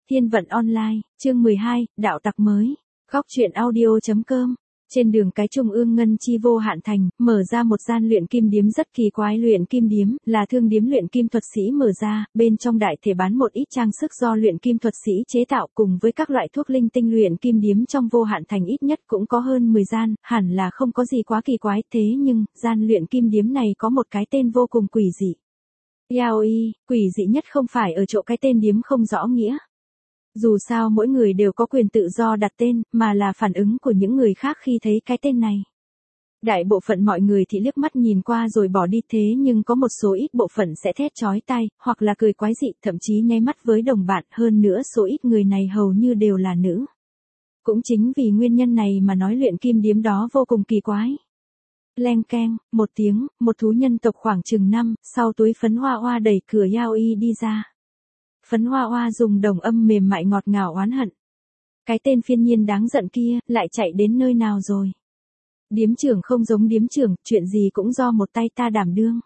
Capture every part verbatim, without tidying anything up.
Thiên vận online, chương mười hai, đạo tặc mới. Góc truyện audio chấm com. Trên đường cái trung ương ngân chi vô hạn thành, mở ra một gian luyện kim điếm rất kỳ quái. Luyện kim điếm là thương điếm luyện kim thuật sĩ mở ra, bên trong đại thể bán một ít trang sức do luyện kim thuật sĩ chế tạo cùng với các loại thuốc linh tinh. Luyện kim điếm trong vô hạn thành ít nhất cũng có hơn mười gian, hẳn là không có gì quá kỳ quái. Thế nhưng, gian luyện kim điếm này có một cái tên vô cùng quỷ dị. Yaoi, quỷ dị nhất không phải ở chỗ cái tên điếm không rõ nghĩa. Dù sao mỗi người đều có quyền tự do đặt tên, mà là phản ứng của những người khác khi thấy cái tên này. Đại bộ phận mọi người thì liếc mắt nhìn qua rồi bỏ đi, thế nhưng có một số ít bộ phận sẽ thét chói tai, hoặc là cười quái dị, thậm chí nháy mắt với đồng bạn. Hơn nữa số ít người này hầu như đều là nữ. Cũng chính vì nguyên nhân này mà nói luyện kim điếm đó vô cùng kỳ quái. Leng keng, một tiếng, một thú nhân tộc khoảng chừng năm, sau túi phấn hoa hoa đẩy cửa Yaoi đi ra. Phấn hoa hoa dùng đồng âm mềm mại ngọt ngào oán hận. Cái tên phiên nhiên đáng giận kia, lại chạy đến nơi nào rồi? Điếm trưởng không giống điếm trưởng, chuyện gì cũng do một tay ta đảm đương.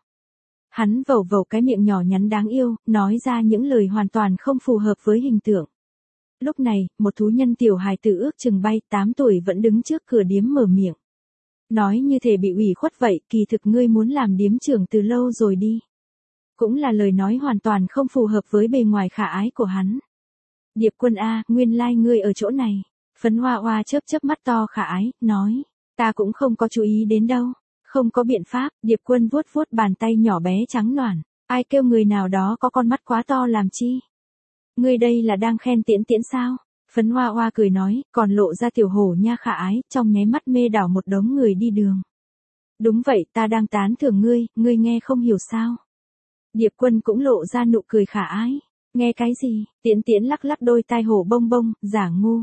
Hắn vầu vầu cái miệng nhỏ nhắn đáng yêu, nói ra những lời hoàn toàn không phù hợp với hình tượng. Lúc này, một thú nhân tiểu hài tử ước chừng bay tám tuổi vẫn đứng trước cửa điếm mở miệng. Nói như thể bị ủy khuất vậy, kỳ thực ngươi muốn làm điếm trưởng từ lâu rồi đi. Cũng là lời nói hoàn toàn không phù hợp với bề ngoài khả ái của hắn. Điệp Quân a, nguyên lai like ngươi ở chỗ này. Phấn hoa hoa chớp chớp mắt to khả ái, nói. Ta cũng không có chú ý đến đâu. Không có biện pháp, Điệp Quân vuốt vuốt bàn tay nhỏ bé trắng noản. Ai kêu người nào đó có con mắt quá to làm chi? Ngươi đây là đang khen Tiễn Tiễn sao? Phấn hoa hoa cười nói, còn lộ ra tiểu hổ nha khả ái, trong nháy mắt mê đảo một đống người đi đường. Đúng vậy, ta đang tán thưởng ngươi, ngươi nghe không hiểu sao? Điệp Quân cũng lộ ra nụ cười khả ái. Nghe cái gì? Tiễn Tiễn lắc lắc đôi tai hổ bông bông, giả ngu.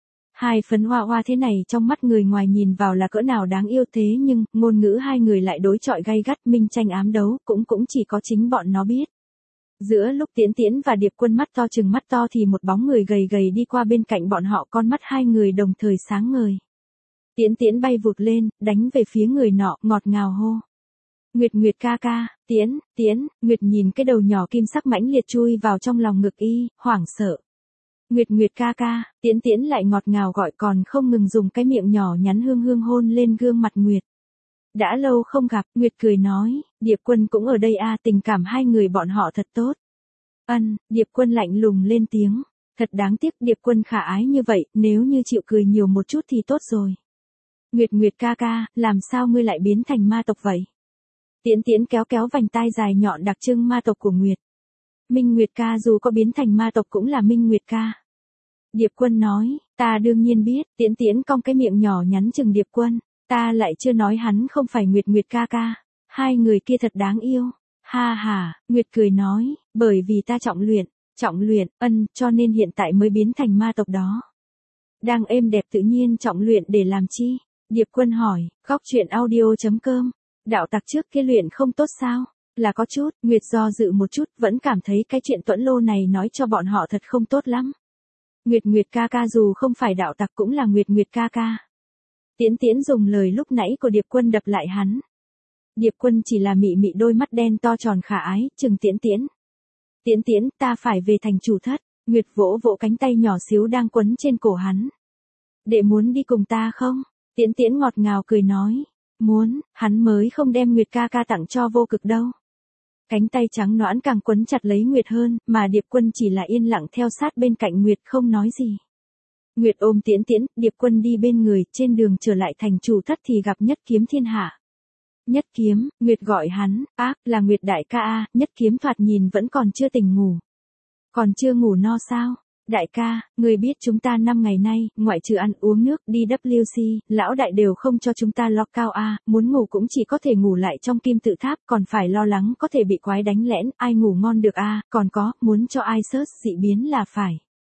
Hai phấn hoa hoa thế này trong mắt người ngoài nhìn vào là cỡ nào đáng yêu, thế nhưng, ngôn ngữ hai người lại đối chọi gay gắt, minh tranh ám đấu, cũng cũng chỉ có chính bọn nó biết. Giữa lúc Tiễn Tiễn và Điệp Quân mắt to chừng mắt to thì một bóng người gầy gầy đi qua bên cạnh bọn họ, con mắt hai người đồng thời sáng ngời. Tiễn Tiễn bay vụt lên, đánh về phía người nọ, ngọt ngào hô. Nguyệt Nguyệt ca ca, Tiễn, Tiễn, Nguyệt nhìn cái đầu nhỏ kim sắc mãnh liệt chui vào trong lòng ngực y, hoảng sợ. Nguyệt Nguyệt ca ca, Tiễn Tiễn lại ngọt ngào gọi, còn không ngừng dùng cái miệng nhỏ nhắn hương hương hôn lên gương mặt Nguyệt. Đã lâu không gặp, Nguyệt cười nói, Điệp Quân cũng ở đây a, tình cảm hai người bọn họ thật tốt. Ân, Điệp Quân lạnh lùng lên tiếng, thật đáng tiếc, Điệp Quân khả ái như vậy, nếu như chịu cười nhiều một chút thì tốt rồi. Nguyệt Nguyệt ca ca, làm sao ngươi lại biến thành ma tộc vậy? Tiễn Tiễn kéo kéo vành tai dài nhọn đặc trưng ma tộc của Nguyệt. Minh Nguyệt ca dù có biến thành ma tộc cũng là Minh Nguyệt ca. Điệp Quân nói, ta đương nhiên biết. Tiễn Tiễn cong cái miệng nhỏ nhắn chừng Điệp Quân, ta lại chưa nói hắn không phải Nguyệt Nguyệt ca ca. Hai người kia thật đáng yêu. Ha ha, Nguyệt cười nói, bởi vì ta trọng luyện, trọng luyện, ân, cho nên hiện tại mới biến thành ma tộc đó. Đang êm đẹp tự nhiên trọng luyện để làm chi? Điệp Quân hỏi. Góc truyện audio chấm com. Đạo tặc trước kia luyện không tốt sao? Là có chút. Nguyệt do dự một chút, vẫn cảm thấy cái chuyện Tuẫn Lô này nói cho bọn họ thật không tốt lắm. Nguyệt Nguyệt ca ca dù không phải đạo tặc cũng là Nguyệt Nguyệt ca ca. Tiễn Tiễn dùng lời lúc nãy của Điệp Quân đập lại hắn. Điệp Quân chỉ là mị mị đôi mắt đen to tròn khả ái, chừng Tiễn Tiễn. Tiễn Tiễn, ta phải về thành chủ thất. Nguyệt vỗ vỗ cánh tay nhỏ xíu đang quấn trên cổ hắn. Đệ muốn đi cùng ta không? Tiễn Tiễn ngọt ngào cười nói. Muốn, hắn mới không đem Nguyệt ca ca tặng cho Vô Cực đâu. Cánh tay trắng nõn càng quấn chặt lấy Nguyệt hơn, mà Điệp Quân chỉ là yên lặng theo sát bên cạnh Nguyệt không nói gì. Nguyệt ôm Tiễn Tiễn, Điệp Quân đi bên người, trên đường trở lại thành chủ thất thì gặp Nhất Kiếm thiên hạ. Nhất Kiếm, Nguyệt gọi hắn, ác, là Nguyệt đại ca a. Nhất Kiếm thoạt nhìn vẫn còn chưa tỉnh ngủ. Còn chưa ngủ no sao? Đại ca, người biết chúng ta năm ngày nay, ngoại trừ ăn uống nước, đi W C, lão đại đều không cho chúng ta lo cao a, muốn ngủ cũng chỉ có thể ngủ lại trong kim tự tháp, còn phải lo lắng có thể bị quái đánh lén, ai ngủ ngon được a, còn có, muốn cho ai sớt dị biến là phải.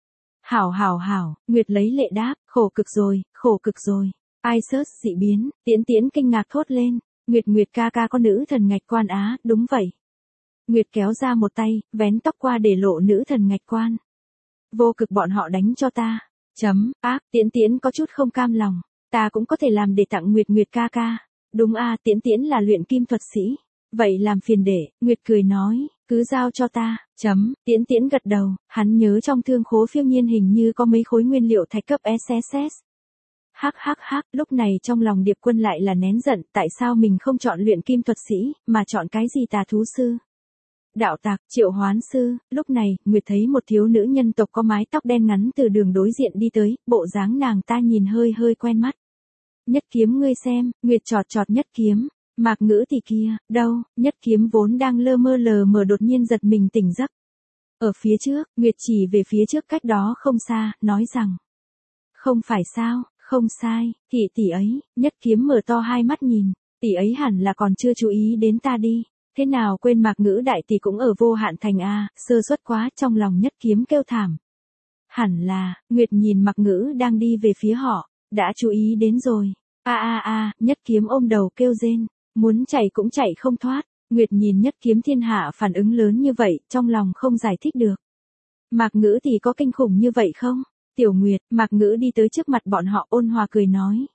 Hảo hảo hảo, Nguyệt lấy lệ đáp, khổ cực rồi, khổ cực rồi. Ai sớt dị biến, Tiễn Tiễn kinh ngạc thốt lên, Nguyệt Nguyệt ca ca có nữ thần ngạch quan á, đúng vậy. Nguyệt kéo ra một tay, vén tóc qua để lộ nữ thần ngạch quan. Vô Cực bọn họ đánh cho ta. Chấm, ác, Tiễn Tiễn có chút không cam lòng. Ta cũng có thể làm để tặng Nguyệt Nguyệt ca ca. Đúng a, Tiễn Tiễn là luyện kim thuật sĩ. Vậy làm phiền để, Nguyệt cười nói. Cứ giao cho ta, chấm, Tiễn Tiễn gật đầu, hắn nhớ trong thương khố phiêu nhiên hình như có mấy khối nguyên liệu thạch cấp ét ét ét. Hắc hắc hắc, lúc này trong lòng Điệp Quân lại là nén giận, tại sao mình không chọn luyện kim thuật sĩ, mà chọn cái gì tà thú sư? Đạo tặc, triệu hoán sư, lúc này, Nguyệt thấy một thiếu nữ nhân tộc có mái tóc đen ngắn từ đường đối diện đi tới, bộ dáng nàng ta nhìn hơi hơi quen mắt. Nhất Kiếm ngươi xem, Nguyệt chọt chọt Nhất Kiếm, Mạc Ngữ tỷ kia, đâu, Nhất Kiếm vốn đang lơ mơ lờ mờ đột nhiên giật mình tỉnh giấc. Ở phía trước, Nguyệt chỉ về phía trước cách đó không xa, nói rằng. Không phải sao, không sai, tỷ tỷ ấy, Nhất Kiếm mở to hai mắt nhìn, tỷ ấy hẳn là còn chưa chú ý đến ta đi. Thế nào quên Mạc Ngữ đại tỷ cũng ở Vô Hạn Thành a, sơ suất quá, trong lòng Nhất Kiếm kêu thảm. Hẳn là, Nguyệt nhìn Mạc Ngữ đang đi về phía họ, đã chú ý đến rồi. A a a, Nhất Kiếm ôm đầu kêu rên, muốn chạy cũng chạy không thoát. Nguyệt nhìn Nhất Kiếm thiên hạ phản ứng lớn như vậy, trong lòng không giải thích được. Mạc Ngữ thì có kinh khủng như vậy không? Tiểu Nguyệt, Mạc Ngữ đi tới trước mặt bọn họ ôn hòa cười nói.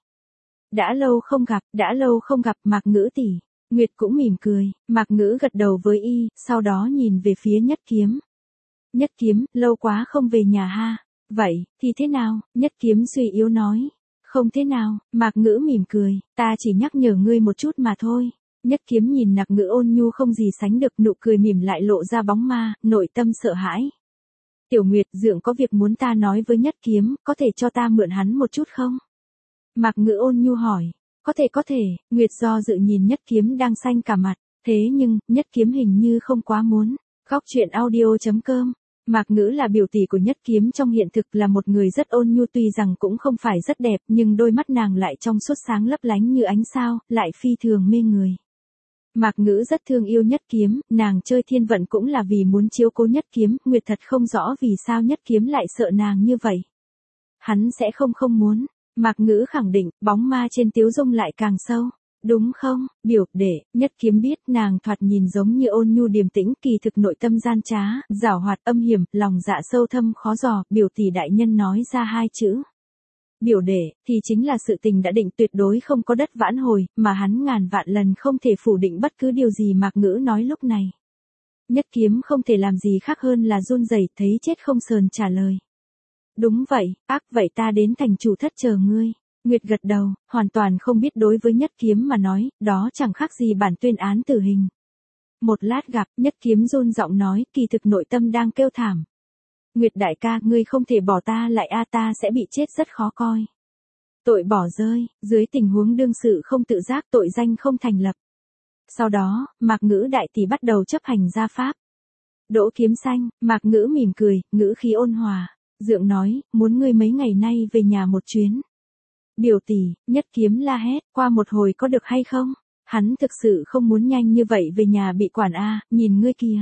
Đã lâu không gặp, đã lâu không gặp Mạc Ngữ tỷ. Nguyệt cũng mỉm cười, Mạc Ngữ gật đầu với y, sau đó nhìn về phía Nhất Kiếm. Nhất Kiếm, lâu quá không về nhà ha. Vậy, thì thế nào? Nhất Kiếm suy yếu nói. Không thế nào, Mạc Ngữ mỉm cười, ta chỉ nhắc nhở ngươi một chút mà thôi. Nhất Kiếm nhìn Mạc Ngữ ôn nhu không gì sánh được, nụ cười mỉm lại lộ ra bóng ma, nội tâm sợ hãi. Tiểu Nguyệt, dượng có việc muốn ta nói với Nhất Kiếm, có thể cho ta mượn hắn một chút không? Mạc Ngữ ôn nhu hỏi. Có thể có thể, Nguyệt do dự nhìn Nhất Kiếm đang xanh cả mặt, thế nhưng, Nhất Kiếm hình như không quá muốn. Góc truyện audio chấm com. Mạc Ngữ là biểu tỷ của Nhất Kiếm trong hiện thực, là một người rất ôn nhu, tuy rằng cũng không phải rất đẹp, nhưng đôi mắt nàng lại trong suốt sáng lấp lánh như ánh sao, lại phi thường mê người. Mạc Ngữ rất thương yêu Nhất Kiếm, nàng chơi thiên vận cũng là vì muốn chiếu cố Nhất Kiếm, Nguyệt thật không rõ vì sao Nhất Kiếm lại sợ nàng như vậy. Hắn sẽ không không muốn. Mạc Ngữ khẳng định, bóng ma trên tiếu dung lại càng sâu. Đúng không, biểu đệ, Nhất Kiếm biết nàng thoạt nhìn giống như ôn nhu điềm tĩnh, kỳ thực nội tâm gian trá, giảo hoạt âm hiểm, lòng dạ sâu thâm khó dò, biểu tỷ đại nhân nói ra hai chữ. Biểu đệ, thì chính là sự tình đã định tuyệt đối không có đất vãn hồi, mà hắn ngàn vạn lần không thể phủ định bất cứ điều gì Mạc Ngữ nói lúc này. Nhất Kiếm không thể làm gì khác hơn là run rẩy, thấy chết không sờn trả lời. Đúng vậy, ác vậy ta đến thành chủ thất chờ ngươi. Nguyệt gật đầu, hoàn toàn không biết đối với Nhất Kiếm mà nói, đó chẳng khác gì bản tuyên án tử hình. Một lát gặp, Nhất Kiếm run giọng nói, kỳ thực nội tâm đang kêu thảm. Nguyệt đại ca, ngươi không thể bỏ ta lại a, ta sẽ bị chết rất khó coi. Tội bỏ rơi, dưới tình huống đương sự không tự giác, tội danh không thành lập. Sau đó, Mạc Ngữ đại tỷ bắt đầu chấp hành gia pháp. Đỗ Kiếm Xanh, Mạc Ngữ mỉm cười, ngữ khí ôn hòa. Dượng nói, muốn ngươi mấy ngày nay về nhà một chuyến. Biểu tỷ, Nhất Kiếm la hét, qua một hồi có được hay không? Hắn thực sự không muốn nhanh như vậy về nhà bị quản a, nhìn ngươi kìa.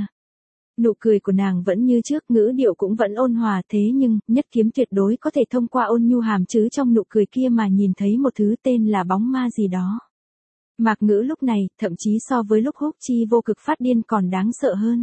Nụ cười của nàng vẫn như trước, ngữ điệu cũng vẫn ôn hòa, thế nhưng, Nhất Kiếm tuyệt đối có thể thông qua ôn nhu hàm chứa trong nụ cười kia mà nhìn thấy một thứ tên là bóng ma gì đó. Mạc Ngữ lúc này, thậm chí so với lúc Húc Chi vô cực phát điên còn đáng sợ hơn.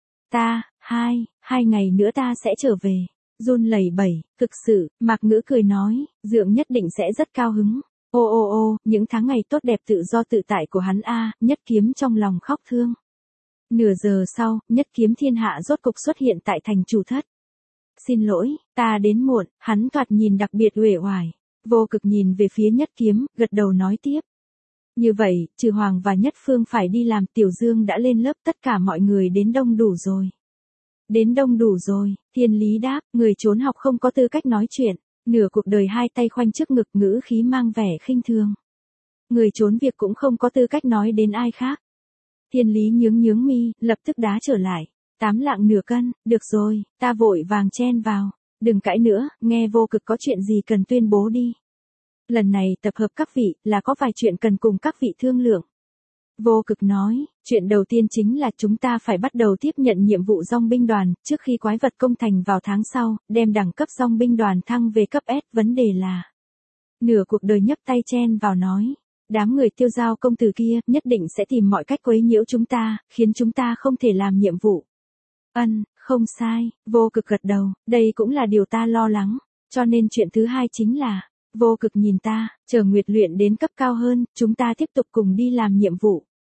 Ta, hai, hai ngày nữa ta sẽ trở về. Run lẩy bẩy, thực sự, Mạc Ngữ cười nói, dượng nhất định sẽ rất cao hứng. Ô ô ô, những tháng ngày tốt đẹp tự do tự tại của hắn a, Nhất Kiếm trong lòng khóc thương. Nửa giờ sau, Nhất Kiếm thiên hạ rốt cục xuất hiện tại thành chủ thất. Xin lỗi, ta đến muộn, hắn thoạt nhìn đặc biệt uể oải. Vô cực nhìn về phía Nhất Kiếm, gật đầu nói tiếp. Như vậy, trừ Hoàng và Nhất Phương phải đi làm, Tiểu Dương đã lên lớp, tất cả mọi người đến đông đủ rồi. Đến đông đủ rồi, Thiên Lý đáp, người trốn học không có tư cách nói chuyện, nửa cuộc đời hai tay khoanh trước ngực, ngữ khí mang vẻ khinh thường. Người trốn việc cũng không có tư cách nói đến ai khác. Thiên Lý nhướng nhướng mi, lập tức đá trở lại. Tám lạng nửa cân, được rồi, ta vội vàng chen vào. Đừng cãi nữa, nghe Vô Cực có chuyện gì cần tuyên bố đi. Lần này tập hợp các vị, là có vài chuyện cần cùng các vị thương lượng. Vô Cực nói, chuyện đầu tiên chính là chúng ta phải bắt đầu tiếp nhận nhiệm vụ dòng binh đoàn, trước khi quái vật công thành vào tháng sau, đem đẳng cấp dòng binh đoàn thăng về cấp S, vấn đề là. Nửa cuộc đời nhấp tay chen vào nói, đám người Tiêu Giao công tử kia, nhất định sẽ tìm mọi cách quấy nhiễu chúng ta, khiến chúng ta không thể làm nhiệm vụ. Ân, không sai, Vô Cực gật đầu, đây cũng là điều ta lo lắng, cho nên chuyện thứ hai chính là, Vô Cực nhìn ta, chờ Nguyệt luyện đến cấp cao hơn, chúng ta tiếp tục cùng đi làm nhiệm vụ.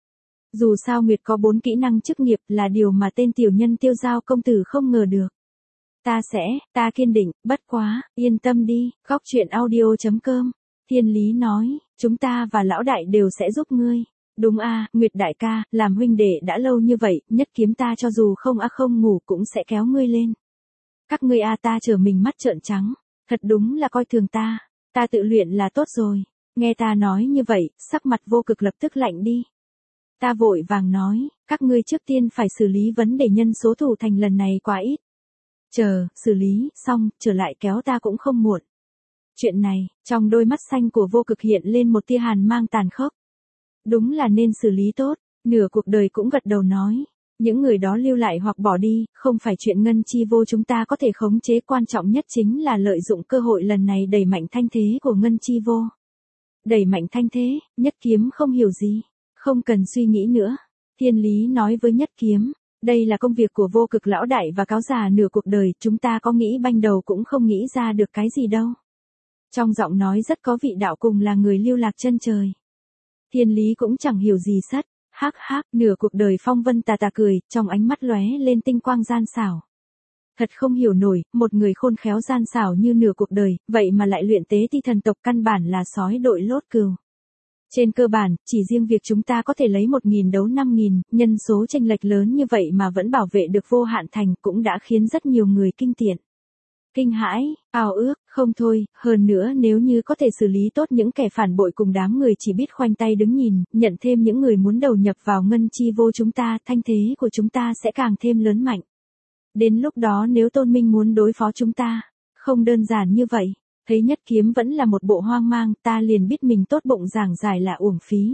Dù sao Nguyệt có bốn kỹ năng chức nghiệp là điều mà tên tiểu nhân Tiêu Giao công tử không ngờ được. Ta sẽ, ta kiên định, bất quá, yên tâm đi, góc chuyện audio chấm com. Thiên Lý nói, chúng ta và lão đại đều sẽ giúp ngươi. Đúng a, Nguyệt đại ca, làm huynh đệ đã lâu như vậy, nhất kiếm ta cho dù không a không ngủ cũng sẽ kéo ngươi lên. Các ngươi a ta chờ mình mắt trợn trắng, thật đúng là coi thường ta, ta tự luyện là tốt rồi. Nghe ta nói như vậy, sắc mặt Vô Cực lập tức lạnh đi. Ta vội vàng nói, các ngươi trước tiên phải xử lý vấn đề nhân số thủ thành lần này quá ít. Chờ, xử lý, xong, trở lại kéo ta cũng không muộn. Chuyện này, trong đôi mắt xanh của Vô Cực hiện lên một tia hàn mang tàn khốc. Đúng là nên xử lý tốt, nửa cuộc đời cũng gật đầu nói. Những người đó lưu lại hoặc bỏ đi, không phải chuyện ngân chi vô chúng ta có thể khống chế, quan trọng nhất chính là lợi dụng cơ hội lần này đẩy mạnh thanh thế của ngân chi vô. Đẩy mạnh thanh thế, Nhất Kiếm không hiểu gì, không cần suy nghĩ nữa. Thiên Lý nói với Nhất Kiếm, đây là công việc của Vô Cực lão đại và cáo già nửa cuộc đời, chúng ta có nghĩ banh đầu cũng không nghĩ ra được cái gì đâu. Trong giọng nói rất có vị đạo, cùng là người lưu lạc chân trời. Thiên Lý cũng chẳng hiểu gì sất, hắc hắc, nửa cuộc đời phong vân tà tà cười, trong ánh mắt lóe lên tinh quang gian xảo. Thật không hiểu nổi, một người khôn khéo gian xảo như nửa cuộc đời, vậy mà lại luyện tế ti thần tộc, căn bản là sói đội lốt cừu. Trên cơ bản, chỉ riêng việc chúng ta có thể lấy một nghìn đấu năm nghìn, nhân số chênh lệch lớn như vậy mà vẫn bảo vệ được Vô Hạn Thành cũng đã khiến rất nhiều người kinh tiện. Kinh hãi, ao ước, không thôi, hơn nữa nếu như có thể xử lý tốt những kẻ phản bội cùng đám người chỉ biết khoanh tay đứng nhìn, nhận thêm những người muốn đầu nhập vào ngân chi vô chúng ta, thanh thế của chúng ta sẽ càng thêm lớn mạnh. Đến lúc đó nếu Tôn Minh muốn đối phó chúng ta, không đơn giản như vậy. Thấy Nhất Kiếm vẫn là một bộ hoang mang, ta liền biết mình tốt bụng giảng giải là uổng phí.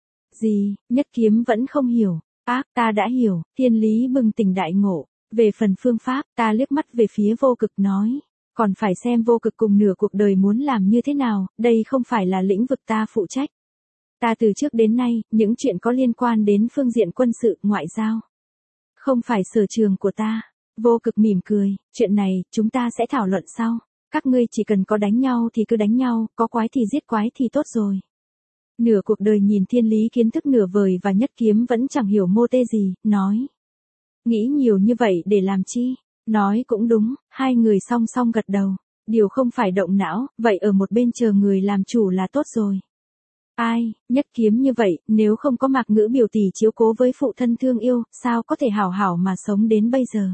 Gì, Nhất Kiếm vẫn không hiểu. Ác, ta đã hiểu, Thiên Lý bừng tỉnh đại ngộ. Về phần phương pháp, ta liếc mắt về phía Vô Cực nói. Còn phải xem Vô Cực cùng nửa cuộc đời muốn làm như thế nào, đây không phải là lĩnh vực ta phụ trách. Ta từ trước đến nay, những chuyện có liên quan đến phương diện quân sự, ngoại giao. Không phải sở trường của ta. Vô Cực mỉm cười, chuyện này, chúng ta sẽ thảo luận sau. Các ngươi chỉ cần có đánh nhau thì cứ đánh nhau, có quái thì giết quái thì tốt rồi. Nửa cuộc đời nhìn Thiên Lý kiến thức nửa vời và Nhất Kiếm vẫn chẳng hiểu mô tê gì, nói. Nghĩ nhiều như vậy để làm chi? Nói cũng đúng, hai người song song gật đầu. Điều không phải động não, vậy ở một bên chờ người làm chủ là tốt rồi. Ai, Nhất Kiếm như vậy, nếu không có Mạc Ngữ biểu tỷ chiếu cố với phụ thân thương yêu, sao có thể hảo hảo mà sống đến bây giờ?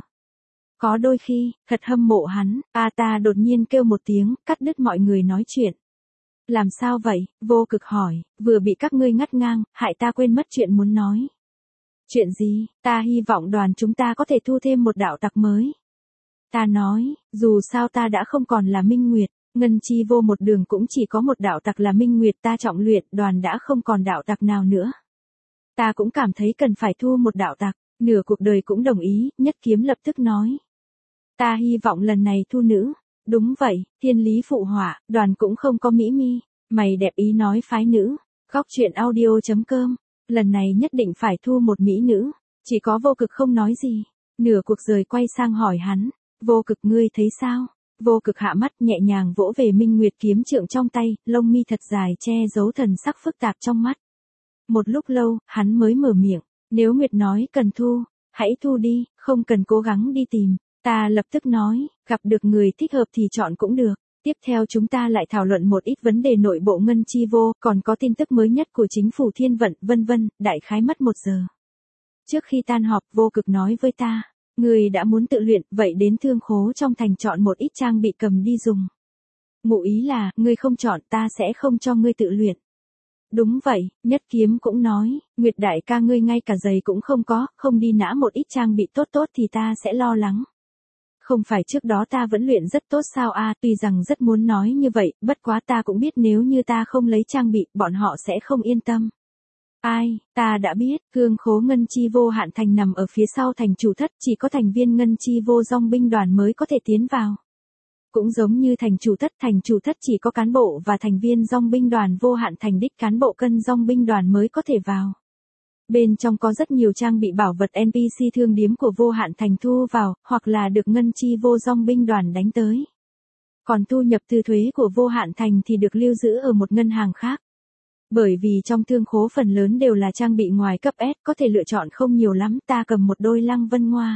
Có đôi khi, thật hâm mộ hắn, a ta đột nhiên kêu một tiếng, cắt đứt mọi người nói chuyện. Làm sao vậy? Vô Cực hỏi, vừa bị các ngươi ngắt ngang, hại ta quên mất chuyện muốn nói. Chuyện gì? Ta hy vọng đoàn chúng ta có thể thu thêm một đạo tặc mới. Ta nói, dù sao ta đã không còn là Minh Nguyệt, ngân chi vô một đường cũng chỉ có một đạo tặc là Minh Nguyệt, ta trọng luyện, đoàn đã không còn đạo tặc nào nữa. Ta cũng cảm thấy cần phải thu một đạo tặc, nửa cuộc đời cũng đồng ý, Nhất Kiếm lập tức nói. Ta hy vọng lần này thu nữ. Đúng vậy, Thiên Lý phụ họa, đoàn cũng không có mỹ mi. Mày đẹp ý nói phái nữ. Góc chuyện audio chấm com. Lần này nhất định phải thu một mỹ nữ. Chỉ có Vô Cực không nói gì. Nửa cuộc rời quay sang hỏi hắn. Vô Cực ngươi thấy sao? Vô Cực hạ mắt nhẹ nhàng vỗ về Minh Nguyệt kiếm trượng trong tay, lông mi thật dài che giấu thần sắc phức tạp trong mắt. Một lúc lâu, hắn mới mở miệng. Nếu Nguyệt nói cần thu, hãy thu đi, không cần cố gắng đi tìm. Ta lập tức nói, gặp được người thích hợp thì chọn cũng được. Tiếp theo chúng ta lại thảo luận một ít vấn đề nội bộ ngân chi vô, còn có tin tức mới nhất của chính phủ thiên vận, vân vân, đại khái mất một giờ. Trước khi tan họp, Vô Cực nói với ta, người đã muốn tự luyện, vậy đến thương khố trong thành chọn một ít trang bị cầm đi dùng. Ngụ ý là, ngươi không chọn ta sẽ không cho ngươi tự luyện. Đúng vậy, Nhất Kiếm cũng nói, Nguyệt đại ca ngươi ngay cả giày cũng không có, không đi nã một ít trang bị tốt tốt thì ta sẽ lo lắng. Không phải trước đó ta vẫn luyện rất tốt sao a à, tuy rằng rất muốn nói như vậy, bất quá ta cũng biết nếu như ta không lấy trang bị, bọn họ sẽ không yên tâm. Ai, ta đã biết, cương khố ngân chi vô hạn thành nằm ở phía sau thành chủ thất, chỉ có thành viên ngân chi vô dòng binh đoàn mới có thể tiến vào. Cũng giống như thành chủ thất, thành chủ thất chỉ có cán bộ và thành viên dòng binh đoàn vô hạn thành đích cán bộ cân dòng binh đoàn mới có thể vào. Bên trong có rất nhiều trang bị bảo vật en pê xê thương điếm của vô hạn thành thu vào, hoặc là được ngân chi vô dòng binh đoàn đánh tới. Còn thu nhập từ thuế của vô hạn thành thì được lưu giữ ở một ngân hàng khác. Bởi vì trong thương khố phần lớn đều là trang bị ngoài cấp S, có thể lựa chọn không nhiều lắm, ta cầm một đôi Lăng Vân Ngoa.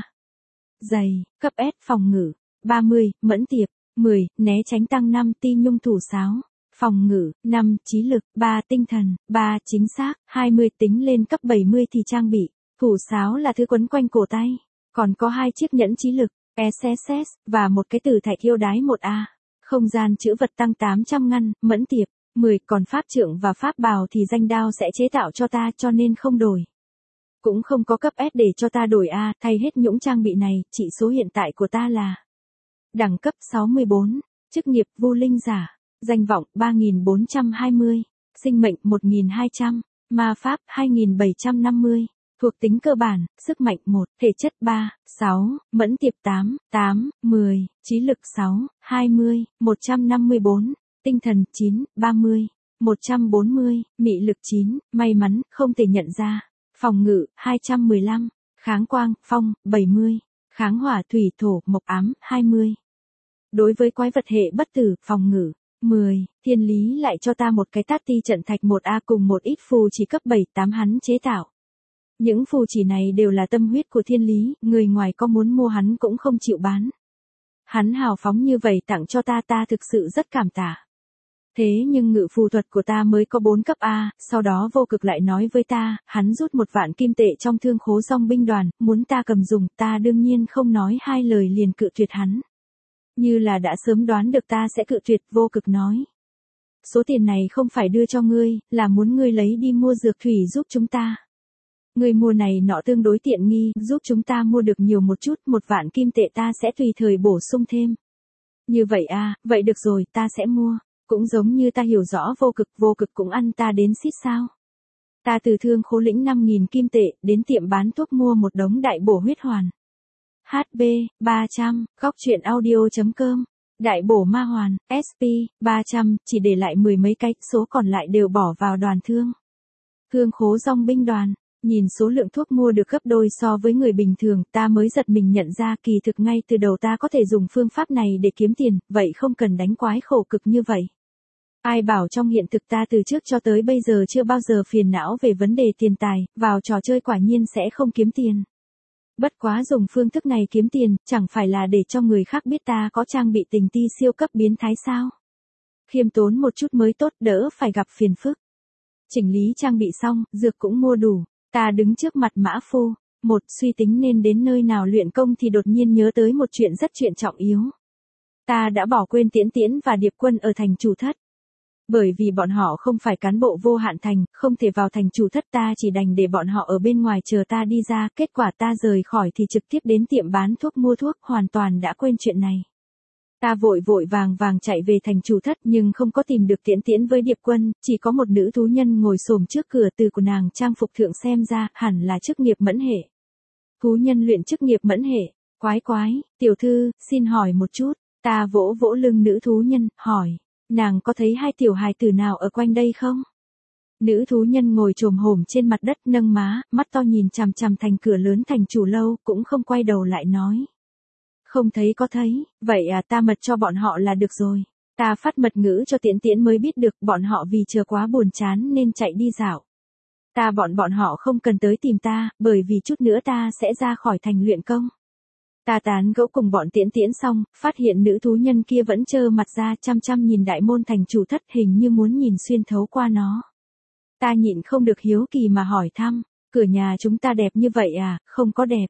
Giày, cấp S phòng ngự, ba mươi, mẫn tiệp, mười, né tránh tăng năm, ti nhung thủ sáo. Phòng ngự, năm, trí lực, ba, tinh thần, ba, chính xác, hai mươi, tính lên cấp bảy mươi thì trang bị. Thủ sáo là thứ quấn quanh cổ tay. Còn có hai chiếc nhẫn trí lực, ét ét ét, và một cái tử thạch yêu đái một A. Không gian chữ vật tăng tám trăm ngăn, mẫn tiệp, mười, còn pháp trượng và pháp bào thì danh đao sẽ chế tạo cho ta cho nên không đổi. Cũng không có cấp S để cho ta đổi A, thay hết những trang bị này, chỉ số hiện tại của ta là đẳng cấp sáu mươi bốn, chức nghiệp vô linh giả, danh vọng ba nghìn bốn trăm hai mươi, sinh mệnh một nghìn hai trăm, ma pháp hai nghìn bảy trăm năm mươi. Thuộc tính cơ bản, sức mạnh một, thể chất ba, sáu, mẫn tiệp tám, tám, mười, trí lực sáu, hai mươi, một trăm năm mươi bốn, tinh thần chín, ba mươi, một trăm bốn mươi, mị lực chín, may mắn, không thể nhận ra, phòng ngự hai trăm mười lăm, kháng quang, phong, bảy mươi, kháng hỏa thủy thổ, mộc ám, hai mươi. Đối với quái vật hệ bất tử, phòng ngự mười, thiên lý lại cho ta một cái tát ti trận thạch một A cùng một ít phù chỉ cấp bảy tám hắn chế tạo. Những phù chỉ này đều là tâm huyết của thiên lý, người ngoài có muốn mua hắn cũng không chịu bán. Hắn hào phóng như vậy tặng cho ta ta thực sự rất cảm tạ. Thế nhưng ngự phù thuật của ta mới có bốn cấp A, sau đó vô cực lại nói với ta, hắn rút một vạn kim tệ trong thương khố dòng binh đoàn, muốn ta cầm dùng, ta đương nhiên không nói hai lời liền cự tuyệt hắn. Như là đã sớm đoán được ta sẽ cự tuyệt, vô cực nói. Số tiền này không phải đưa cho ngươi, là muốn ngươi lấy đi mua dược thủy giúp chúng ta. Người mua này nọ tương đối tiện nghi, giúp chúng ta mua được nhiều một chút, một vạn kim tệ ta sẽ tùy thời bổ sung thêm. Như vậy à, vậy được rồi, ta sẽ mua. Cũng giống như ta hiểu rõ vô cực, vô cực cũng ăn ta đến xít sao. Ta từ thương khố lĩnh năm nghìn kim tệ, đến tiệm bán thuốc mua một đống đại bổ huyết hoàn. hát bê, ba trăm, góc truyện audio chấm com. Đại bổ ma hoàn, ét pê, ba trăm, chỉ để lại mười mấy cái, số còn lại đều bỏ vào đoàn thương. Thương khố dòng binh đoàn. Nhìn số lượng thuốc mua được gấp đôi so với người bình thường, ta mới giật mình nhận ra kỳ thực ngay từ đầu ta có thể dùng phương pháp này để kiếm tiền, vậy không cần đánh quái khổ cực như vậy. Ai bảo trong hiện thực ta từ trước cho tới bây giờ chưa bao giờ phiền não về vấn đề tiền tài, vào trò chơi quả nhiên sẽ không kiếm tiền. Bất quá dùng phương thức này kiếm tiền, chẳng phải là để cho người khác biết ta có trang bị tình ti siêu cấp biến thái sao. Khiêm tốn một chút mới tốt, đỡ phải gặp phiền phức. Chỉnh lý trang bị xong, dược cũng mua đủ. Ta đứng trước mặt Mã Phu, một suy tính nên đến nơi nào luyện công thì đột nhiên nhớ tới một chuyện rất chuyện trọng yếu. Ta đã bỏ quên Tiễn Tiễn và Điệp Quân ở thành chủ thất. Bởi vì bọn họ không phải cán bộ vô hạn thành, không thể vào thành chủ thất, ta chỉ đành để bọn họ ở bên ngoài chờ ta đi ra, kết quả ta rời khỏi thì trực tiếp đến tiệm bán thuốc mua thuốc, hoàn toàn đã quên chuyện này. Ta vội vội vàng vàng chạy về thành chủ thất nhưng không có tìm được Tiễn Tiễn với Điệp Quân, chỉ có một nữ thú nhân ngồi xổm trước cửa, từ của nàng trang phục thượng xem ra, hẳn là chức nghiệp mẫn hệ. Thú nhân luyện chức nghiệp mẫn hệ, quái quái, tiểu thư, xin hỏi một chút, ta vỗ vỗ lưng nữ thú nhân, hỏi, nàng có thấy hai tiểu hài tử nào ở quanh đây không? Nữ thú nhân ngồi chồm hổm trên mặt đất nâng má, mắt to nhìn chằm chằm thành cửa lớn thành chủ lâu, cũng không quay đầu lại nói. Không thấy có thấy, vậy à, ta mật cho bọn họ là được rồi. Ta phát mật ngữ cho Tiễn Tiễn mới biết được, bọn họ vì chờ quá buồn chán nên chạy đi dạo. Ta bọn bọn họ không cần tới tìm ta, bởi vì chút nữa ta sẽ ra khỏi thành luyện công. Ta tán gẫu cùng bọn Tiễn Tiễn xong, phát hiện nữ thú nhân kia vẫn trơ mặt ra chăm chăm nhìn đại môn thành chủ thất, hình như muốn nhìn xuyên thấu qua nó. Ta nhịn không được hiếu kỳ mà hỏi thăm, cửa nhà chúng ta đẹp như vậy à? Không có đẹp.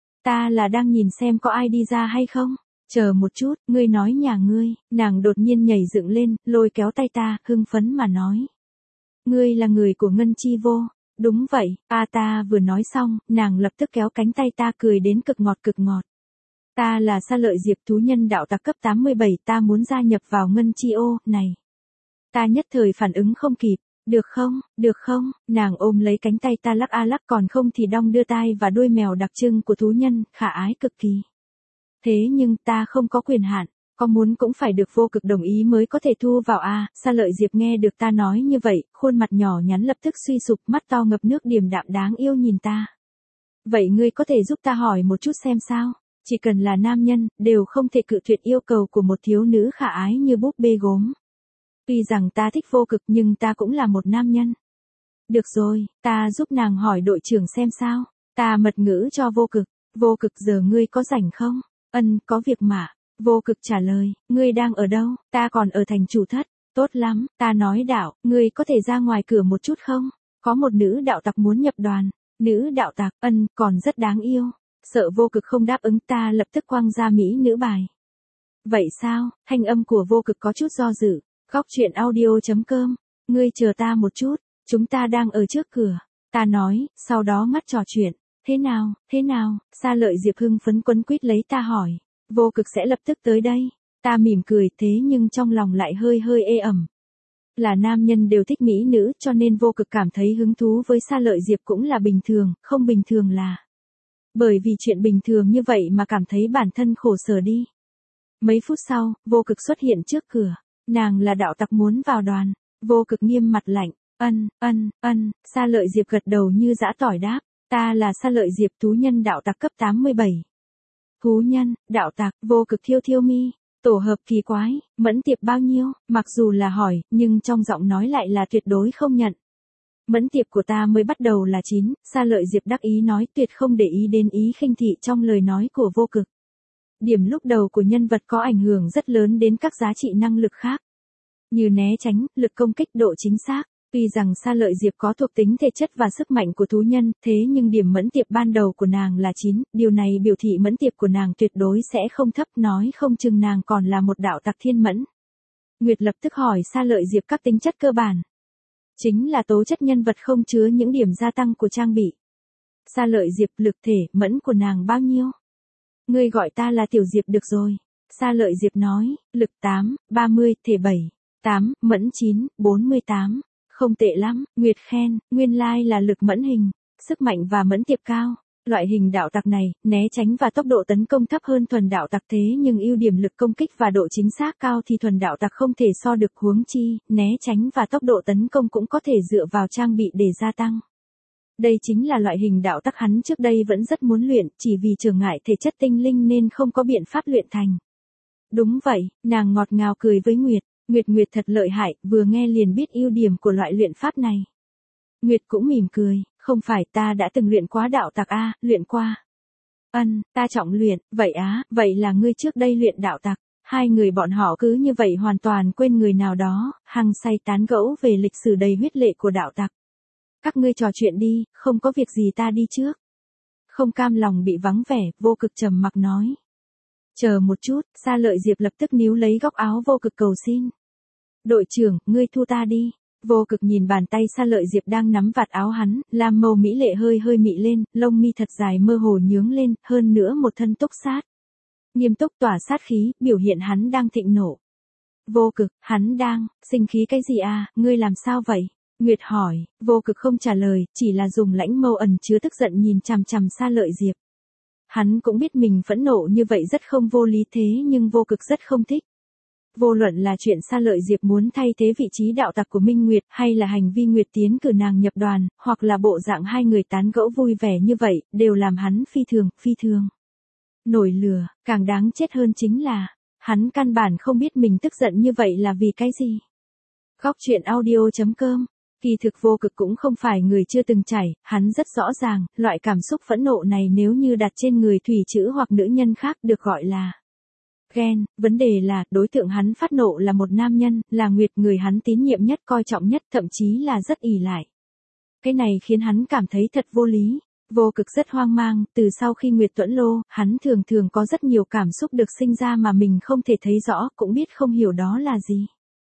Ta là đang nhìn xem có ai đi ra hay không. Chờ một chút, ngươi nói nhà ngươi. Nàng đột nhiên nhảy dựng lên, lôi kéo tay ta, hưng phấn mà nói. Ngươi là người của Ngân Chi Vô. Đúng vậy, a ta vừa nói xong, nàng lập tức kéo cánh tay ta cười đến cực ngọt cực ngọt. Ta là Sa Lợi Diệp, thú nhân đạo tặc cấp tám mươi bảy, ta muốn gia nhập vào Ngân Chi Ô, này. Ta nhất thời phản ứng không kịp. Được không, được không, nàng ôm lấy cánh tay ta lắc a lắc, còn không thì đong đưa tai và đuôi mèo đặc trưng của thú nhân, khả ái cực kỳ. Thế nhưng ta không có quyền hạn, có muốn cũng phải được vô cực đồng ý mới có thể thu vào a. Sa Lợi Diệp nghe được ta nói như vậy, khuôn mặt nhỏ nhắn lập tức suy sụp, mắt to ngập nước điềm đạm đáng yêu nhìn ta. Vậy ngươi có thể giúp ta hỏi một chút xem sao? Chỉ cần là nam nhân, đều không thể cự tuyệt yêu cầu của một thiếu nữ khả ái như búp bê gốm. Tuy rằng ta thích Vô Cực nhưng ta cũng là một nam nhân. Được rồi, ta giúp nàng hỏi đội trưởng xem sao. Ta mật ngữ cho Vô Cực. Vô Cực giờ ngươi có rảnh không? Ân, có việc mà. Vô Cực trả lời, ngươi đang ở đâu? Ta còn ở thành chủ thất. Tốt lắm, ta nói đạo, ngươi có thể ra ngoài cửa một chút không? Có một nữ đạo tặc muốn nhập đoàn. Nữ đạo tặc, ân, còn rất đáng yêu. Sợ Vô Cực không đáp ứng ta lập tức quăng ra mỹ nữ bài. Vậy sao? Thanh âm của Vô Cực có chút do dự. Góc chuyện audio chấm com. Ngươi chờ ta một chút, chúng ta đang ở trước cửa. Ta nói, sau đó ngắt trò chuyện. Thế nào, thế nào? Sa Lợi Diệp hưng phấn quấn quýt lấy ta hỏi. Vô Cực sẽ lập tức tới đây. Ta mỉm cười thế nhưng trong lòng lại hơi hơi ê ẩm. Là nam nhân đều thích mỹ nữ cho nên Vô Cực cảm thấy hứng thú với Sa Lợi Diệp cũng là bình thường, không bình thường là. Bởi vì chuyện bình thường như vậy mà cảm thấy bản thân khổ sở đi. Mấy phút sau, Vô Cực xuất hiện trước cửa. Nàng là đạo tặc muốn vào đoàn. Vô Cực nghiêm mặt lạnh. Ân, ân, ân, Sa Lợi Diệp gật đầu như giã tỏi đáp. Ta là Sa Lợi Diệp thú nhân đạo tặc cấp tám mươi bảy. Thú nhân, đạo tặc, Vô Cực thiêu thiêu mi. Tổ hợp kỳ quái, mẫn tiệp bao nhiêu, mặc dù là hỏi, nhưng trong giọng nói lại là tuyệt đối không nhận. Mẫn tiệp của ta mới bắt đầu là chín, Sa Lợi Diệp đắc ý nói tuyệt không để ý đến ý khinh thị trong lời nói của Vô Cực. Điểm lúc đầu của nhân vật có ảnh hưởng rất lớn đến các giá trị năng lực khác. Như né tránh, lực công kích độ chính xác. Tuy rằng Sa Lợi Diệp có thuộc tính thể chất và sức mạnh của thú nhân, thế nhưng điểm mẫn tiệp ban đầu của nàng là chín, điều này biểu thị mẫn tiệp của nàng tuyệt đối sẽ không thấp, nói không chừng nàng còn là một đạo tặc thiên mẫn. Nguyệt lập tức hỏi Sa Lợi Diệp các tính chất cơ bản. Chính là tố chất nhân vật không chứa những điểm gia tăng của trang bị. Sa Lợi Diệp lực thể, mẫn của nàng bao nhiêu? Ngươi gọi ta là Tiểu Diệp được rồi. Sa Lợi Diệp nói, lực tám, ba mươi, thể bảy, tám, mẫn chín, bốn mươi tám. Không tệ lắm, Nguyệt khen, nguyên lai là lực mẫn hình, sức mạnh và mẫn tiệp cao. Loại hình đạo tặc này, né tránh và tốc độ tấn công thấp hơn thuần đạo tặc thế nhưng ưu điểm lực công kích và độ chính xác cao thì thuần đạo tặc không thể so được, huống chi, né tránh và tốc độ tấn công cũng có thể dựa vào trang bị để gia tăng. Đây chính là loại hình đạo tặc hắn trước đây vẫn rất muốn luyện, chỉ vì trở ngại thể chất tinh linh nên không có biện pháp luyện thành. Đúng vậy, nàng ngọt ngào cười với Nguyệt. Nguyệt Nguyệt thật lợi hại, vừa nghe liền biết ưu điểm của loại luyện pháp này. Nguyệt cũng mỉm cười, không phải ta đã từng luyện quá đạo tặc a, luyện qua. Ân, ta trọng luyện, vậy á, vậy là ngươi trước đây luyện đạo tặc. Hai người bọn họ cứ như vậy hoàn toàn quên người nào đó, hăng say tán gẫu về lịch sử đầy huyết lệ của đạo tặc. Các ngươi trò chuyện đi, không có việc gì ta đi trước. Không cam lòng bị vắng vẻ, Vô Cực trầm mặc nói. Chờ một chút, Sa Lợi Diệp lập tức níu lấy góc áo Vô Cực cầu xin. Đội trưởng, ngươi thu ta đi. Vô Cực nhìn bàn tay Sa Lợi Diệp đang nắm vạt áo hắn, làm màu mỹ lệ hơi hơi mị lên, lông mi thật dài mơ hồ nhướng lên, hơn nữa một thân túc sát. Nghiêm túc tỏa sát khí, biểu hiện hắn đang thịnh nộ. Vô Cực, hắn đang, sinh khí cái gì à, ngươi làm sao vậy? Nguyệt hỏi, Vô Cực không trả lời, chỉ là dùng lãnh mâu ẩn chứa tức giận nhìn chằm chằm Sa Lợi Diệp. Hắn cũng biết mình phẫn nộ như vậy rất không vô lý thế nhưng Vô Cực rất không thích. Vô luận là chuyện Sa Lợi Diệp muốn thay thế vị trí đạo tặc của Minh Nguyệt, hay là hành vi Nguyệt tiến cử nàng nhập đoàn, hoặc là bộ dạng hai người tán gẫu vui vẻ như vậy, đều làm hắn phi thường, phi thường. Nổi lửa, càng đáng chết hơn chính là, hắn căn bản không biết mình tức giận như vậy là vì cái gì. Góc chuyện audio chấm com. Kỳ thực Vô Cực cũng không phải người chưa từng trải, hắn rất rõ ràng, loại cảm xúc phẫn nộ này nếu như đặt trên người thủy chữ hoặc nữ nhân khác được gọi là ghen. Vấn đề là, đối tượng hắn phát nộ là một nam nhân, là Nguyệt, người hắn tín nhiệm nhất, coi trọng nhất, thậm chí là rất ỷ lại. Cái này khiến hắn cảm thấy thật vô lý. Vô Cực rất hoang mang, từ sau khi Nguyệt tuẫn lô, hắn thường thường có rất nhiều cảm xúc được sinh ra mà mình không thể thấy rõ, cũng biết không hiểu đó là gì.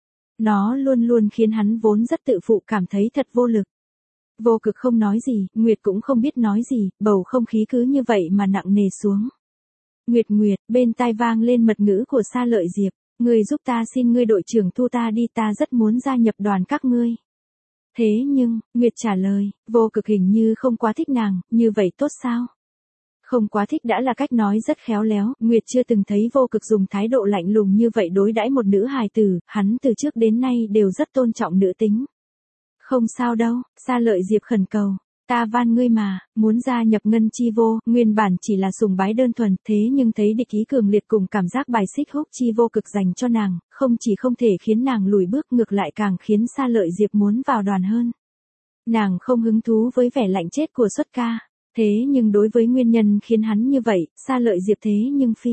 Nó luôn luôn khiến hắn vốn rất tự phụ cảm thấy thật vô lực. Vô Cực không nói gì, Nguyệt cũng không biết nói gì, bầu không khí cứ như vậy mà nặng nề xuống. Nguyệt Nguyệt, bên tai vang lên mật ngữ của Sa Lợi Diệp, ngươi giúp ta, xin ngươi đội trưởng thu ta đi, ta rất muốn gia nhập đoàn các ngươi. Thế nhưng, Nguyệt trả lời, Vô Cực hình như không quá thích nàng, như vậy tốt sao? Không quá thích đã là cách nói rất khéo léo, Nguyệt chưa từng thấy Vô Cực dùng thái độ lạnh lùng như vậy đối đãi một nữ hài tử, hắn từ trước đến nay đều rất tôn trọng nữ tính. Không sao đâu, Sa Lợi Diệp khẩn cầu, ta van ngươi mà, muốn gia nhập ngân chi vô, nguyên bản chỉ là sùng bái đơn thuần, thế nhưng thấy địch ý cường liệt cùng cảm giác bài xích húc chi vô cực dành cho nàng, không chỉ không thể khiến nàng lùi bước ngược lại càng khiến Sa Lợi Diệp muốn vào đoàn hơn. Nàng không hứng thú với vẻ lạnh chết của xuất ca, thế nhưng đối với nguyên nhân khiến hắn như vậy, Sa Lợi Diệp thế nhưng phi.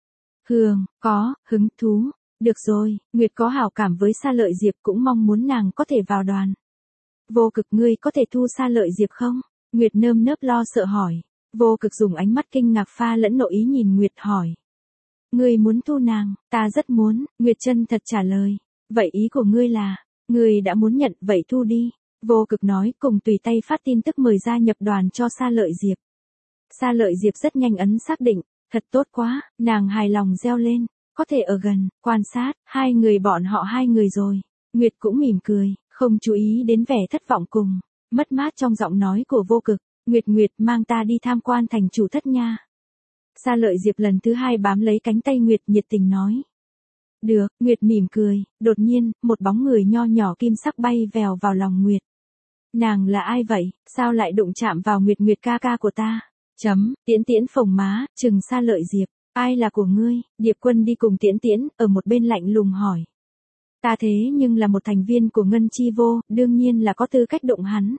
Hương, có, hứng thú, được rồi, Nguyệt có hảo cảm với Sa Lợi Diệp cũng mong muốn nàng có thể vào đoàn. Vô Cực ngươi có thể thu Sa Lợi Diệp không? Nguyệt nơm nớp lo sợ hỏi. Vô Cực dùng ánh mắt kinh ngạc pha lẫn nội ý nhìn Nguyệt hỏi. Ngươi muốn thu nàng, ta rất muốn, Nguyệt chân thật trả lời. Vậy ý của ngươi là, ngươi đã muốn nhận vậy thu đi. Vô Cực nói cùng tùy tay phát tin tức mời gia nhập đoàn cho Sa Lợi Diệp. Sa Lợi Diệp rất nhanh ấn xác định, thật tốt quá, nàng hài lòng reo lên, có thể ở gần, quan sát, hai người bọn họ hai người rồi. Nguyệt cũng mỉm cười, không chú ý đến vẻ thất vọng cùng mất mát trong giọng nói của Vô Cực. Nguyệt Nguyệt mang ta đi tham quan thành chủ thất nha. Sa Lợi Diệp lần thứ hai bám lấy cánh tay Nguyệt nhiệt tình nói. Được, Nguyệt mỉm cười, đột nhiên, một bóng người nho nhỏ kim sắc bay vèo vào lòng Nguyệt. Nàng là ai vậy, sao lại đụng chạm vào Nguyệt Nguyệt ca ca của ta? Chấm, Tiễn Tiễn phồng má, trừng Sa Lợi Diệp, ai là của ngươi? Điệp Quân đi cùng Tiễn Tiễn, ở một bên lạnh lùng hỏi. Ta thế nhưng là một thành viên của Ngân Chi Vô, đương nhiên là có tư cách đụng hắn.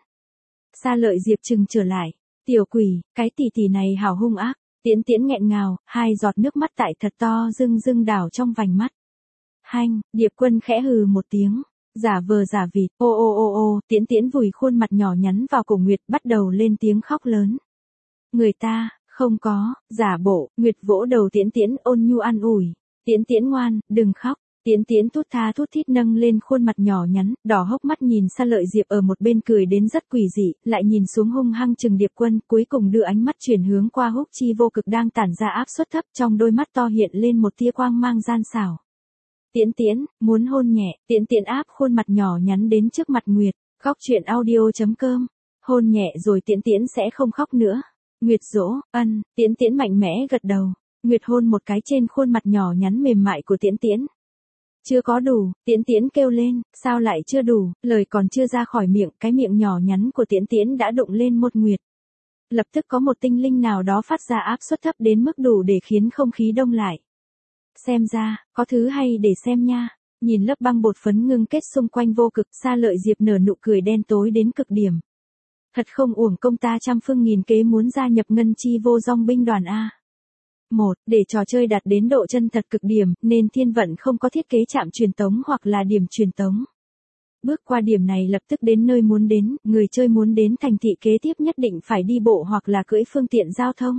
Sa Lợi Diệp trừng trở lại, tiểu quỷ, cái tỷ tỷ này hào hung ác. Tiễn Tiễn nghẹn ngào, hai giọt nước mắt tại thật to rưng rưng đảo trong vành mắt. Hanh, Điệp Quân khẽ hừ một tiếng, giả vờ giả vịt, ô ô ô ô, Tiễn Tiễn vùi khuôn mặt nhỏ nhắn vào cổ Nguyệt bắt đầu lên tiếng khóc lớn. Người ta, không có, giả bộ, Nguyệt vỗ đầu Tiễn Tiễn ôn nhu an ủi. Tiễn Tiễn ngoan, đừng khóc. Tiễn Tiễn thút tha thút thít nâng lên khuôn mặt nhỏ nhắn, đỏ hốc mắt nhìn Sa Lợi Diệp ở một bên cười đến rất quỷ dị, lại nhìn xuống hung hăng chừng Điệp Quân, cuối cùng đưa ánh mắt chuyển hướng qua húc chi vô cực đang tản ra áp suất thấp, trong đôi mắt to hiện lên một tia quang mang gian xảo. Tiễn Tiễn, muốn hôn nhẹ, Tiễn Tiễn áp khuôn mặt nhỏ nhắn đến trước mặt Nguyệt, khóc chuyện audio chấm com, hôn nhẹ rồi Tiễn Tiễn sẽ không khóc nữa. Nguyệt dỗ, ân, Tiễn Tiễn mạnh mẽ gật đầu, Nguyệt hôn một cái trên khuôn mặt nhỏ nhắn mềm mại của Tiễn Tiễn. Chưa có đủ, Tiễn Tiễn kêu lên, sao lại chưa đủ, lời còn chưa ra khỏi miệng, cái miệng nhỏ nhắn của Tiễn Tiễn đã đụng lên một Nguyệt. Lập tức có một tinh linh nào đó phát ra áp suất thấp đến mức đủ để khiến không khí đông lại. Xem ra, có thứ hay để xem nha. Nhìn lớp băng bột phấn ngưng kết xung quanh Vô Cực, Sa Lợi Diệp nở nụ cười đen tối đến cực điểm. Thật không uổng công ta trăm phương nghìn kế muốn gia nhập Ngân Chi Vô dòng binh đoàn A. một. Để trò chơi đạt đến độ chân thật cực điểm, nên thiên vận không có thiết kế trạm truyền tống hoặc là điểm truyền tống. Bước qua điểm này lập tức đến nơi muốn đến, người chơi muốn đến thành thị kế tiếp nhất định phải đi bộ hoặc là cưỡi phương tiện giao thông.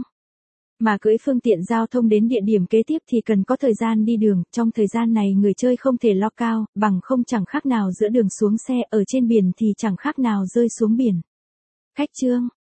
Mà cưỡi phương tiện giao thông đến địa điểm kế tiếp thì cần có thời gian đi đường, trong thời gian này người chơi không thể lo cao, bằng không chẳng khác nào giữa đường xuống xe, ở trên biển thì chẳng khác nào rơi xuống biển. Khách chương